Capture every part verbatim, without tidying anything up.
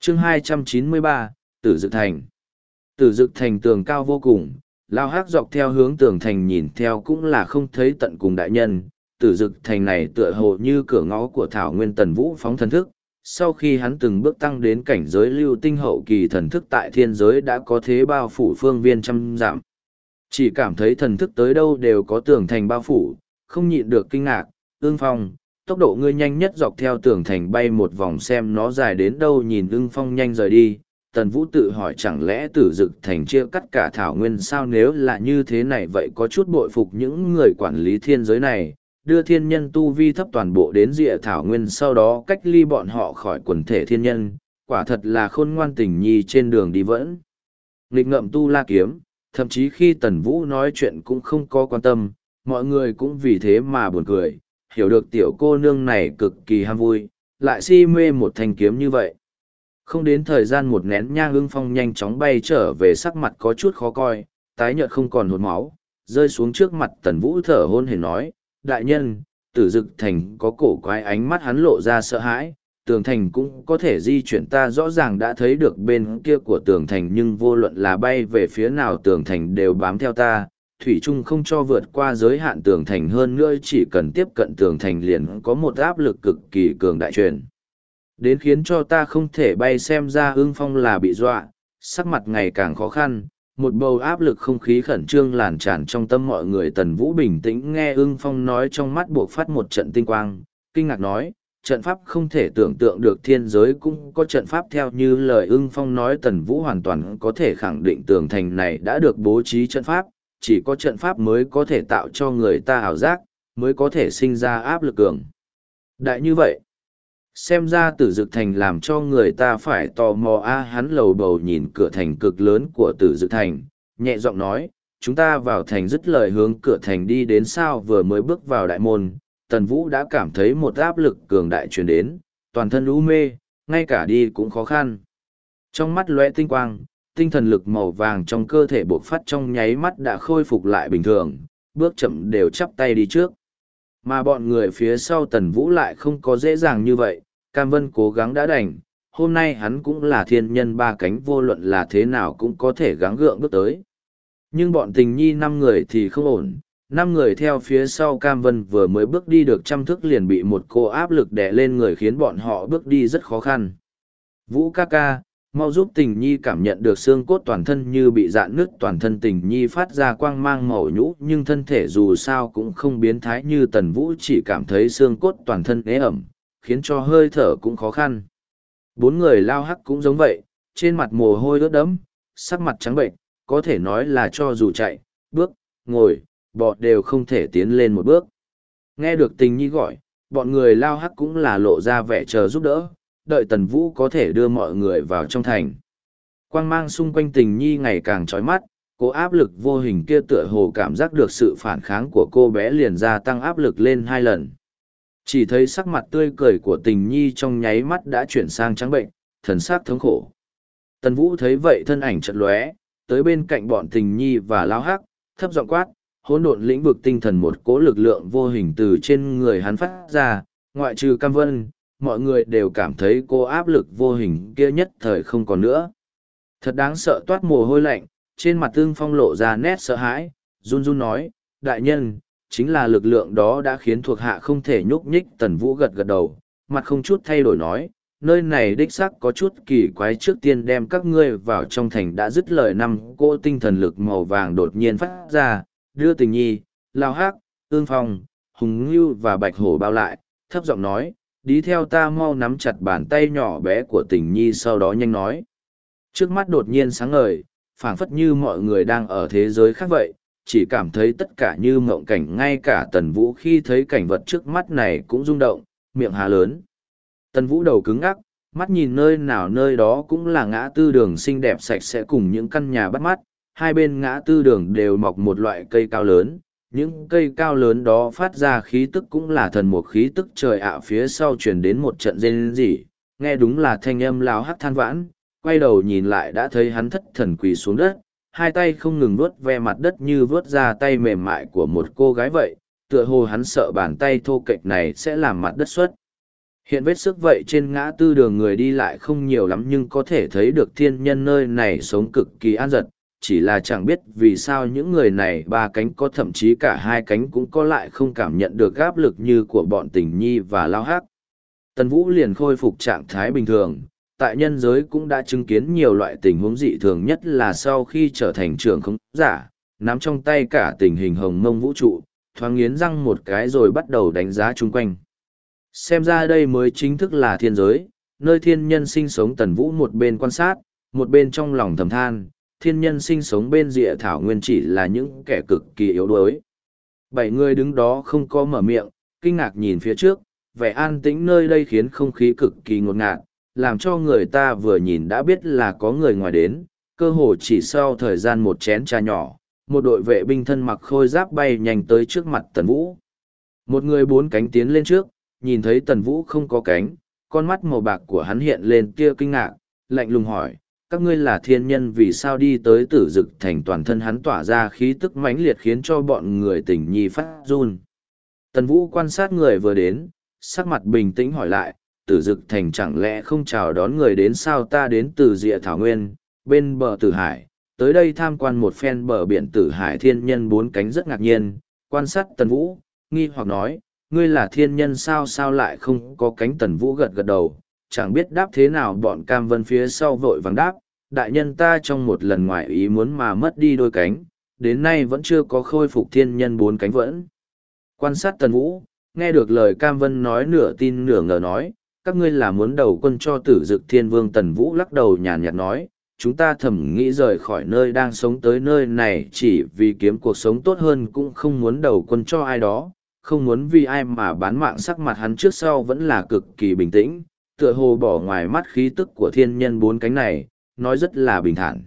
chương hai trăm chín mươi ba, Tử Dực Thành. Tử Dực Thành tường cao vô cùng, lao hắc dọc theo hướng tường thành nhìn theo cũng là không thấy tận cùng đại nhân. Tử Dực Thành này tựa hồ như cửa ngõ của Thảo Nguyên Tần Vũ phóng thần thức. Sau khi hắn từng bước tăng đến cảnh giới lưu tinh hậu kỳ, thần thức tại thiên giới đã có thế bao phủ phương viên trăm dặm. Chỉ cảm thấy thần thức tới đâu đều có tường thành bao phủ, không nhịn được kinh ngạc. Ưng Phong, tốc độ ngươi nhanh nhất, dọc theo tường thành bay một vòng xem nó dài đến đâu. Nhìn Ưng Phong nhanh rời đi, Tần Vũ tự hỏi chẳng lẽ Tử Dực Thành chia cắt cả Thảo Nguyên sao? Nếu là như thế này vậy có chút bội phục những người quản lý thiên giới này, đưa thiên nhân tu vi thấp toàn bộ đến Rịa Thảo Nguyên, sau đó cách ly bọn họ khỏi quần thể thiên nhân. Quả thật là khôn ngoan tình nhi trên đường đi vẫn nghịch ngợm tu la kiếm. Thậm chí khi Tần Vũ nói chuyện cũng không có quan tâm, mọi người cũng vì thế mà buồn cười, hiểu được tiểu cô nương này cực kỳ ham vui, lại si mê một thanh kiếm như vậy. Không đến thời gian một nén nhang, Ưng Phong nhanh chóng bay trở về, sắc mặt có chút khó coi, tái nhợt không còn hột máu, rơi xuống trước mặt Tần Vũ thở hổn hển nói, đại nhân, Tử Dực Thành có cổ quái. Ánh mắt hắn lộ ra sợ hãi, tường thành cũng có thể di chuyển, ta rõ ràng đã thấy được bên kia của tường thành nhưng vô luận là bay về phía nào tường thành đều bám theo ta, thủy chung không cho vượt qua giới hạn tường thành. Hơn nữa chỉ cần tiếp cận tường thành liền có một áp lực cực kỳ cường đại truyền đến khiến cho ta không thể bay. Xem ra Ưng Phong là bị dọa, sắc mặt ngày càng khó khăn, một bầu áp lực không khí khẩn trương làn tràn trong tâm mọi người. Tần Vũ bình tĩnh nghe Ưng Phong nói, trong mắt buộc phát một trận tinh quang, kinh ngạc nói, trận pháp không thể tưởng tượng được, thiên giới cũng có trận pháp. Theo như lời Ưng Phong nói, Tần Vũ hoàn toàn có thể khẳng định tường thành này đã được bố trí trận pháp, chỉ có trận pháp mới có thể tạo cho người ta ảo giác, mới có thể sinh ra áp lực cường đại như vậy. Xem ra Tử Dực Thành làm cho người ta phải tò mò a. Hắn lầu bầu nhìn cửa thành cực lớn của Tử Dực Thành, nhẹ giọng nói, chúng ta vào thành. Dứt lời hướng cửa thành đi đến. Sao vừa mới bước vào đại môn, Tần Vũ đã cảm thấy một áp lực cường đại truyền đến, toàn thân u mê, ngay cả đi cũng khó khăn. Trong mắt lóe tinh quang, tinh thần lực màu vàng trong cơ thể bộc phát, trong nháy mắt đã khôi phục lại bình thường, bước chậm đều chắp tay đi trước. Mà bọn người phía sau Tần Vũ lại không có dễ dàng như vậy. Cam Vân cố gắng đã đành, hôm nay hắn cũng là thiên nhân ba cánh, vô luận là thế nào cũng có thể gắng gượng bước tới. Nhưng bọn tình nhi năm người thì không ổn, năm người theo phía sau Cam Vân vừa mới bước đi được trăm thước liền bị một cô áp lực đè lên người, khiến bọn họ bước đi rất khó khăn. Vũ ca ca, mau giúp tình nhi. Cảm nhận được xương cốt toàn thân như bị rạn nứt, toàn thân tình nhi phát ra quang mang màu nhũ, nhưng thân thể dù sao cũng không biến thái như Tần Vũ, chỉ cảm thấy xương cốt toàn thân ế ẩm, khiến cho hơi thở cũng khó khăn. Bốn người lao hắc cũng giống vậy, trên mặt mồ hôi ướt đẫm, sắc mặt trắng bệnh, có thể nói là cho dù chạy, bước, ngồi, bò đều không thể tiến lên một bước. Nghe được tình nhi gọi, bọn người lao hắc cũng là lộ ra vẻ chờ giúp đỡ, đợi Tần Vũ có thể đưa mọi người vào trong thành. Quang mang xung quanh tình nhi ngày càng chói mắt, cô áp lực vô hình kia tựa hồ cảm giác được sự phản kháng của cô bé liền gia tăng áp lực lên hai lần. Chỉ thấy sắc mặt tươi cười của tình nhi trong nháy mắt đã chuyển sang trắng bệnh, thần sắc thống khổ. Tần Vũ thấy vậy thân ảnh chợt lóe, tới bên cạnh bọn tình nhi và lao hắc, thấp giọng quát, hỗn độn lĩnh vực tinh thần. Một cỗ lực lượng vô hình từ trên người hắn phát ra, ngoại trừ Cam Vân, mọi người đều cảm thấy cô áp lực vô hình kia nhất thời không còn nữa. Thật đáng sợ, toát mồ hôi lạnh, trên mặt Ưng Phong lộ ra nét sợ hãi, run run nói, đại nhân, chính là lực lượng đó đã khiến thuộc hạ không thể nhúc nhích. Tần Vũ gật gật đầu, mặt không chút thay đổi nói, nơi này đích xác có chút kỳ quái, trước tiên đem các ngươi vào trong thành. Đã dứt lời, năm cỗ tinh thần lực màu vàng đột nhiên phát ra, đưa tình nhi, lao hắc, Ưng Phong, Hùng Ngưu và Bạch Hổ bao lại, thấp giọng nói, đi theo ta. Mau nắm chặt bàn tay nhỏ bé của tình nhi, sau đó nhanh nói. Trước mắt đột nhiên sáng ngời, phảng phất như mọi người đang ở thế giới khác vậy, chỉ cảm thấy tất cả như mộng cảnh. Ngay cả Tần Vũ khi thấy cảnh vật trước mắt này cũng rung động, miệng há lớn. Tần Vũ đầu cứng ngắc, mắt nhìn nơi nào nơi đó cũng là ngã tư đường xinh đẹp sạch sẽ cùng những căn nhà bắt mắt. Hai bên ngã tư đường đều mọc một loại cây cao lớn, những cây cao lớn đó phát ra khí tức cũng là thần một khí tức trời ạ. Phía sau truyền đến một trận rên rỉ, nghe đúng là thanh âm lao hắc than vãn. Quay đầu nhìn lại đã thấy hắn thất thần quỳ xuống đất, hai tay không ngừng vuốt ve mặt đất như vuốt ra tay mềm mại của một cô gái vậy, tựa hồ hắn sợ bàn tay thô kệch này sẽ làm mặt đất xuất Hiện vết sức vậy trên ngã tư đường người đi lại không nhiều lắm nhưng có thể thấy được thiên nhân nơi này sống cực kỳ an giật, chỉ là chẳng biết vì sao những người này ba cánh có thậm chí cả hai cánh cũng có lại không cảm nhận được áp lực như của bọn tình nhi và lao hắc. Tần Vũ liền khôi phục trạng thái bình thường, tại nhân giới cũng đã chứng kiến nhiều loại tình huống dị thường, nhất là sau khi trở thành trưởng khống giả, nắm trong tay cả tình hình hồng mông vũ trụ, thoáng nghiến răng một cái rồi bắt đầu đánh giá chung quanh. Xem ra đây mới chính thức là thiên giới, nơi thiên nhân sinh sống. Tần Vũ một bên quan sát, một bên trong lòng thầm than, thiên nhân sinh sống bên rìa thảo nguyên chỉ là những kẻ cực kỳ yếu đuối. Bảy người đứng đó không có mở miệng, kinh ngạc nhìn phía trước, vẻ an tĩnh nơi đây khiến không khí cực kỳ ngột ngạt, làm cho người ta vừa nhìn đã biết là có người ngoài đến. Cơ hồ chỉ sau thời gian một chén trà nhỏ, một đội vệ binh thân mặc khôi giáp bay nhanh tới trước mặt Tần Vũ. Một người bốn cánh tiến lên trước, nhìn thấy Tần Vũ không có cánh, con mắt màu bạc của hắn hiện lên tia kinh ngạc, lạnh lùng hỏi, các ngươi là thiên nhân vì sao đi tới Tử Dực Thành? Toàn thân hắn tỏa ra khí tức mãnh liệt khiến cho bọn người tình nhi phát run. Tần Vũ quan sát người vừa đến, sắc mặt bình tĩnh hỏi lại, Tử Dực Thành chẳng lẽ không chào đón người đến sao? Ta đến từ Diệ Thảo Nguyên, bên bờ Tử Hải, tới đây tham quan một phen bờ biển Tử Hải. Thiên nhân bốn cánh rất ngạc nhiên, quan sát Tần Vũ, nghi hoặc nói, ngươi là thiên nhân sao sao lại không có cánh? Tần Vũ gật gật đầu, chẳng biết đáp thế nào. Bọn Cam Vân phía sau vội vàng đáp, đại nhân ta trong một lần ngoại ý muốn mà mất đi đôi cánh, đến nay vẫn chưa có khôi phục. Thiên nhân bốn cánh vẫn quan sát Tần Vũ, nghe được lời Cam Vân nói nửa tin nửa ngờ nói, các ngươi là muốn đầu quân cho Tử Dực Thiên Vương? Tần Vũ lắc đầu nhàn nhạt nói, chúng ta thầm nghĩ rời khỏi nơi đang sống tới nơi này chỉ vì kiếm cuộc sống tốt hơn, cũng không muốn đầu quân cho ai đó, không muốn vì ai mà bán mạng. Sắc mặt hắn trước sau vẫn là cực kỳ bình tĩnh, tựa hồ bỏ ngoài mắt khí tức của thiên nhân bốn cánh này, nói rất là bình thản.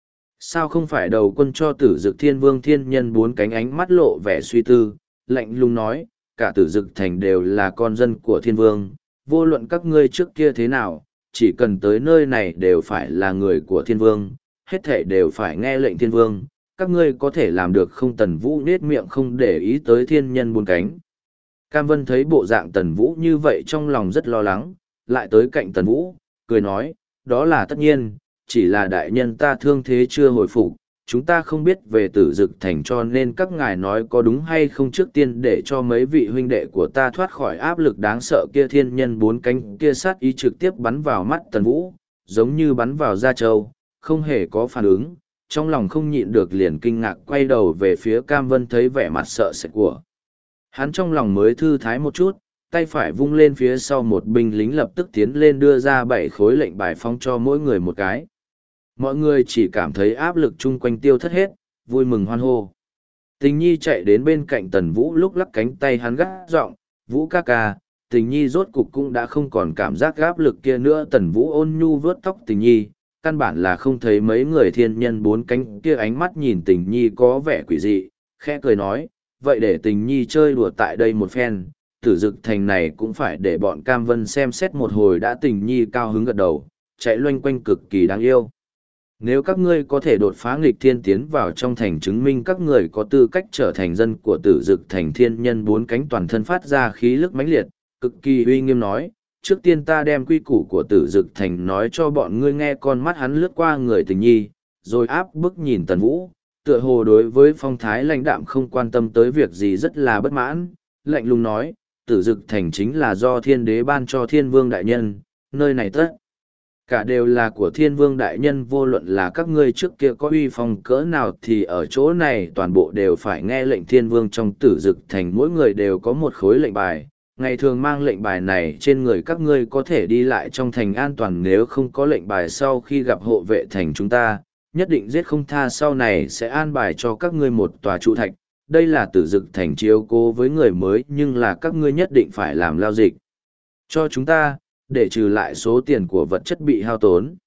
Sao không phải đầu quân cho Tử Dực Thiên Vương? Thiên nhân bốn cánh ánh mắt lộ vẻ suy tư, lạnh lùng nói, cả Tử Dực Thành đều là con dân của Thiên Vương, vô luận các ngươi trước kia thế nào, chỉ cần tới nơi này đều phải là người của Thiên Vương, hết thảy đều phải nghe lệnh Thiên Vương, các ngươi có thể làm được không? Tần Vũ nết miệng không để ý tới thiên nhân bốn cánh. Cam Vân thấy bộ dạng Tần Vũ như vậy trong lòng rất lo lắng, lại tới cạnh Tần Vũ, cười nói, đó là tất nhiên, chỉ là đại nhân ta thương thế chưa hồi phục, chúng ta không biết về Tử Dực Thành, cho nên các ngài nói có đúng hay không trước tiên để cho mấy vị huynh đệ của ta thoát khỏi áp lực đáng sợ kia. Thiên nhân bốn cánh kia sát ý trực tiếp bắn vào mắt Tần Vũ, giống như bắn vào da trâu, không hề có phản ứng, trong lòng không nhịn được liền kinh ngạc quay đầu về phía Cam Vân. Thấy vẻ mặt sợ sệt của hắn trong lòng mới thư thái một chút, tay phải vung lên phía sau, một binh lính lập tức tiến lên đưa ra bảy khối lệnh bài phong cho mỗi người một cái. Mọi người chỉ cảm thấy áp lực chung quanh tiêu thất hết, vui mừng hoan hô. Tình Nhi chạy đến bên cạnh Tần Vũ, lúc lắc cánh tay hắn gắt giọng, Vũ ca ca. Tình Nhi rốt cục cũng đã không còn cảm giác áp lực kia nữa. Tần Vũ ôn nhu vớt tóc Tình Nhi, căn bản là không thấy mấy người thiên nhân bốn cánh kia ánh mắt nhìn Tình Nhi có vẻ quỷ dị, khẽ cười nói, vậy để Tình Nhi chơi đùa tại đây một phen, Tử Dực Thành này cũng phải để bọn Cam Vân xem xét một hồi đã. Tình Nhi cao hứng gật đầu, chạy loanh quanh cực kỳ đáng yêu. Nếu các ngươi có thể đột phá nghịch thiên tiến vào trong thành, chứng minh các người có tư cách trở thành dân của Tử Dực Thành. Thiên nhân bốn cánh toàn thân phát ra khí lực mãnh liệt, cực kỳ uy nghiêm nói, trước tiên ta đem quy củ của Tử Dực Thành nói cho bọn ngươi nghe. Con mắt hắn lướt qua người Tình Nhi, rồi áp bức nhìn Tần Vũ, tựa hồ đối với phong thái lãnh đạm không quan tâm tới việc gì rất là bất mãn, lạnh lùng nói, Tử Dực Thành chính là do thiên đế ban cho Thiên Vương đại nhân, nơi này tất cả đều là của Thiên Vương đại nhân, vô luận là các ngươi trước kia có uy phong cỡ nào thì ở chỗ này toàn bộ đều phải nghe lệnh Thiên Vương. Trong Tử Dực Thành mỗi người đều có một khối lệnh bài, ngày thường mang lệnh bài này trên người các ngươi có thể đi lại trong thành an toàn, nếu không có lệnh bài sau khi gặp hộ vệ thành chúng ta, nhất định giết không tha. Sau này sẽ an bài cho các ngươi một tòa trụ thạch, đây là Tử Dực Thành chiếu cố với người mới, nhưng là các ngươi nhất định phải làm lao dịch cho chúng ta, để trừ lại số tiền của vật chất bị hao tốn.